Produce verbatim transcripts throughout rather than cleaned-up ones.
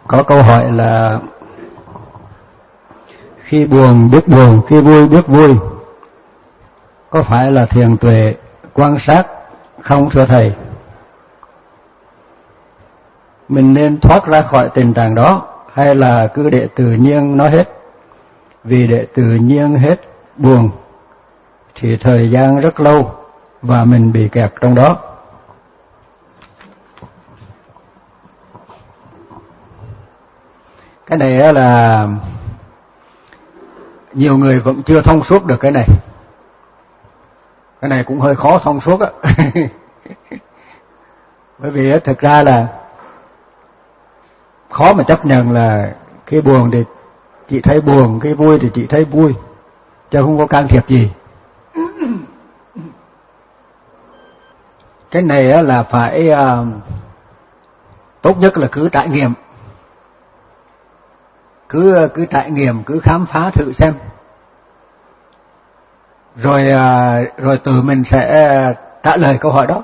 Có câu hỏi là khi buồn biết buồn, khi vui biết vui, có phải là thiền tuệ quan sát không thưa thầy? Mình nên thoát ra khỏi tình trạng đó hay là cứ để tự nhiên nó hết? Vì để tự nhiên hết buồn thì thời gian rất lâu và mình bị kẹt trong đó. Cái này là nhiều người vẫn chưa thông suốt được cái này. Cái này cũng hơi khó thông suốt á. Bởi vì thực ra là khó mà chấp nhận là khi buồn thì chị thấy buồn, khi vui thì chị thấy vui, chứ không có can thiệp gì. Cái này là phải uh, tốt nhất là cứ trải nghiệm, cứ cứ trải nghiệm, cứ khám phá thử xem, rồi uh, rồi tự mình sẽ trả lời câu hỏi đó.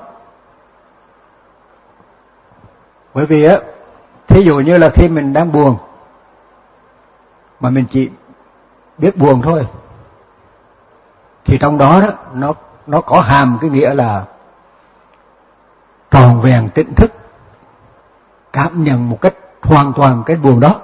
Bởi vì á, thí dụ như là khi mình đang buồn mà mình chỉ biết buồn thôi, thì trong đó đó nó nó có hàm cái nghĩa là tròn vẹn tỉnh thức, cảm nhận một cách hoàn toàn cái buồn đó.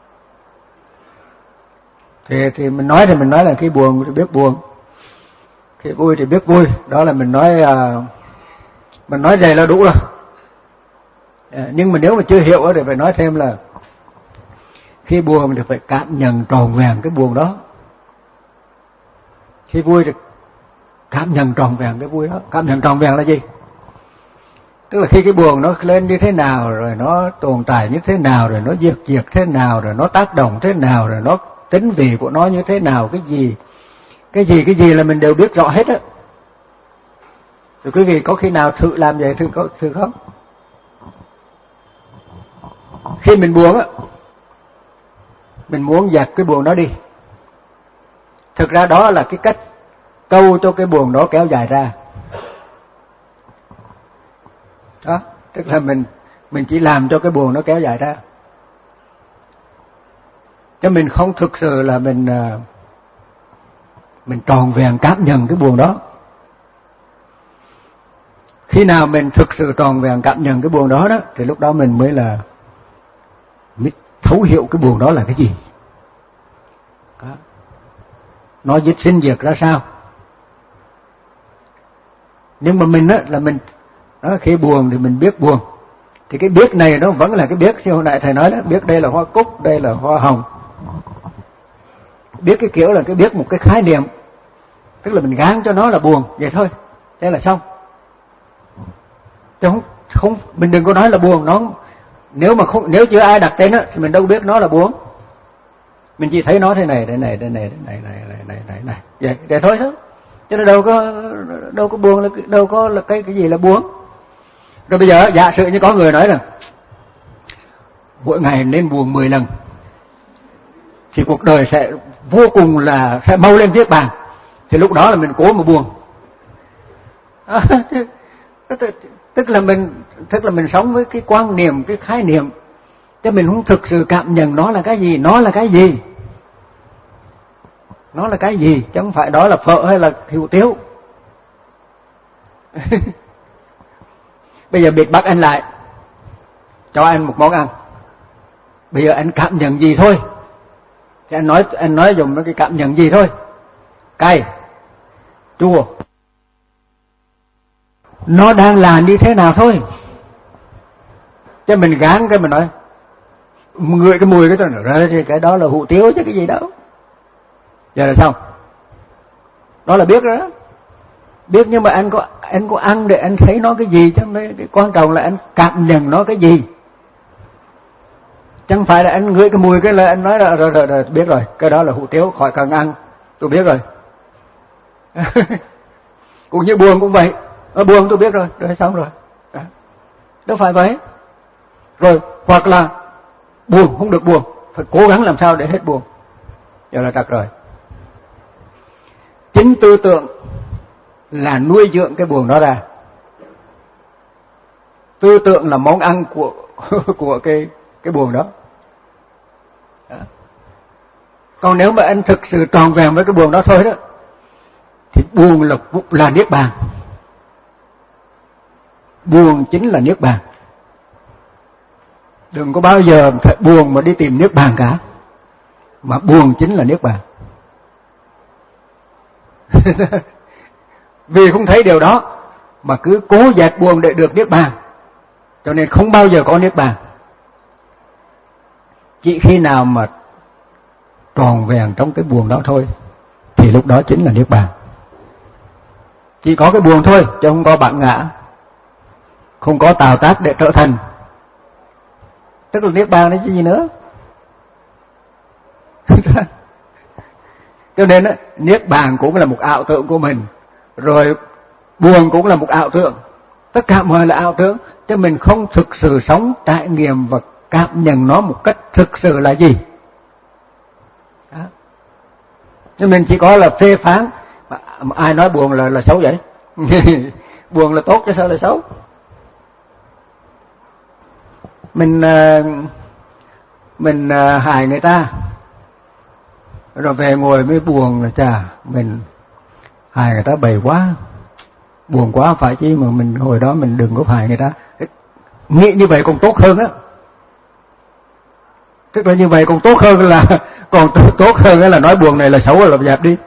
Thì thì mình nói thì mình nói là khi buồn thì biết buồn, khi vui thì biết vui, đó là mình nói uh, mình nói vậy là đủ rồi. À, nhưng mà nếu mà chưa hiểu thì phải nói thêm là khi buồn thì phải cảm nhận tròn vẹn cái buồn đó, khi vui thì cảm nhận tròn vẹn cái vui đó. Cảm nhận tròn vẹn là gì? Tức là khi cái buồn nó lên như thế nào, rồi nó tồn tại như thế nào, rồi nó diệt diệt thế nào, rồi nó tác động thế nào, rồi nó tính vị của nó như thế nào, cái gì cái gì cái gì là mình đều biết rõ hết á. Rồi quý vị có khi nào thử làm vậy thử có thử không? Khi mình buồn á, mình muốn dẹp cái buồn đó đi. Thực ra đó là cái cách câu cho cái buồn đó kéo dài ra. Đó, tức là mình mình chỉ làm cho cái buồn nó kéo dài ra, chứ mình không thực sự là mình mình tròn vẹn cảm nhận cái buồn đó. Khi nào mình thực sự tròn vẹn cảm nhận cái buồn đó đó, thì lúc đó mình mới là mới thấu hiểu cái buồn đó là cái gì, đó. Nó dịch sinh diệt ra sao. Nhưng mà mình á là mình đó, khi buồn thì mình biết buồn, thì cái biết này nó vẫn là cái biết như hồi nãy thầy nói đó, biết đây là hoa cúc, đây là hoa hồng. Biết cái kiểu là cái biết một cái khái niệm, tức là mình gán cho nó là buồn vậy thôi, thế là xong. Chứ không, không mình đừng có nói là buồn. Nó nếu mà không, nếu chưa ai đặt tên á thì mình đâu biết nó là buồn. Mình chỉ thấy nó thế này, thế này, thế này, thế này, này, này, này, này, này, vậy, vậy thôi thôi. Chứ nó đâu có đâu có buồn, đâu có là cái cái gì là buồn. Rồi bây giờ giả sử như có người nói rằng mỗi ngày nên buồn mười lần thì cuộc đời sẽ vô cùng là sẽ mau lên viết bàn, thì lúc đó là mình cố mà buồn. À, tức là mình tức là mình sống với cái quan niệm, cái khái niệm, chứ mình không thực sự cảm nhận nó là cái gì, nó là cái gì, nó là cái gì, chứ không phải đó là phở hay là hủ tiếu. Bây giờ biệt bắt anh lại, cho anh một món ăn, bây giờ anh cảm nhận gì thôi, thì anh nói anh nói dùng cái cảm nhận gì thôi, cay, chua, nó đang là như thế nào thôi. Chứ mình gán cái mình nói ngửi cái mùi cái tôi nói ra thì cái đó là hủ tiếu chứ cái gì đâu. Giờ là xong, đó là biết rồi đó. Biết nhưng mà anh có anh có ăn để anh thấy nó cái gì, chứ cái quan trọng là anh cảm nhận nó cái gì. Chẳng phải là anh ngửi cái mùi cái là anh nói là rồi, rồi, rồi biết rồi, cái đó là hủ tiếu, khỏi cần ăn, tôi biết rồi. Cũng như buồn cũng vậy, ở buồn tôi biết rồi, rồi xong rồi. Đó. Đâu phải vậy. Rồi hoặc là buồn không được buồn, phải cố gắng làm sao để hết buồn. Giờ là trật rồi. Chính tư tưởng là nuôi dưỡng cái buồn đó ra. Tư tưởng là món ăn của của cái cái buồn đó. Đó. Còn nếu mà anh thực sự tròn vẹn với cái buồn đó thôi đó, thì buồn là là niết bàn. Buồn chính là niết bàn. Đừng có bao giờ buồn mà đi tìm niết bàn cả, mà buồn chính là niết bàn. Vì không thấy điều đó mà cứ cố dạt buồn để được niết bàn, cho nên không bao giờ có niết bàn. Chỉ khi nào mà tròn vẹn trong cái buồn đó thôi thì lúc đó chính là niết bàn. Chỉ có cái buồn thôi chứ không có bản ngã, không có tạo tác để trở thành, tức là niết bàn đấy chứ gì nữa. Cho nên á, niết bàn cũng là một ảo tưởng của mình, rồi buồn cũng là một ảo tưởng, tất cả mọi là ảo tưởng, chứ mình không thực sự sống, trải nghiệm và cảm nhận nó một cách thực sự là gì. Đó. Nhưng mình chỉ có là phê phán, mà ai nói buồn là là xấu vậy? Buồn là tốt chứ sao là xấu? Mình mình hại người ta rồi về ngồi mới buồn là chà, mình hại người ta bầy quá, buồn quá, phải chứ mà mình hồi đó mình đừng có hại người ta. Nghĩ như vậy còn tốt hơn á, tức là như vậy còn tốt hơn là còn tốt hơn là nói buồn này là xấu là dẹp đi.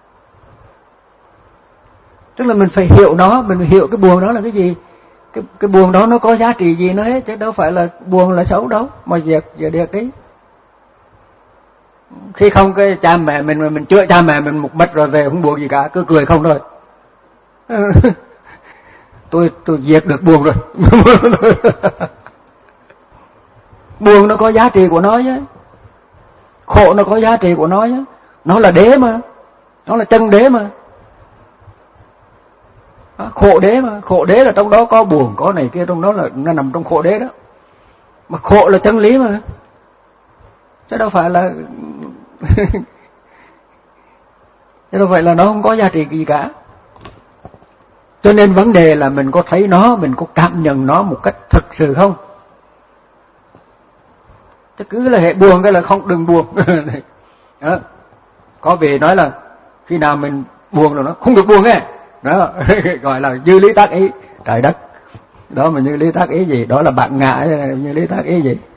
Tức là mình phải hiểu nó, mình phải hiểu cái buồn đó là cái gì, cái cái buồn đó nó có giá trị gì nó hết, chứ đâu phải là buồn là xấu đâu mà dẹp dẹp đi. Khi không cái cha mẹ mình mà mình chữa cha mẹ mình một mạch rồi về không buồn gì cả, cứ cười không thôi. tôi tôi diệt được buồn rồi. Buồn nó có giá trị của nó chứ, khổ nó có giá trị của nó chứ, nó là đế mà, nó là chân đế mà. Khổ đế mà, khổ đế là trong đó có buồn, có này kia, trong đó là nó nằm trong khổ đế đó. Mà khổ là chân lý mà, chứ đâu phải là chứ đâu phải là nó không có giá trị gì cả. Cho nên vấn đề là mình có thấy nó, mình có cảm nhận nó một cách thực sự không? Chứ cứ là hệ buồn cái là không, đừng buồn. Đó. Có vị nói là khi nào mình buồn rồi nó không được buồn nghe. Đó, gọi là như lý tác ý, trời đất. Đó mà như lý tác ý gì? Đó là bạn ngã, như lý tác ý gì?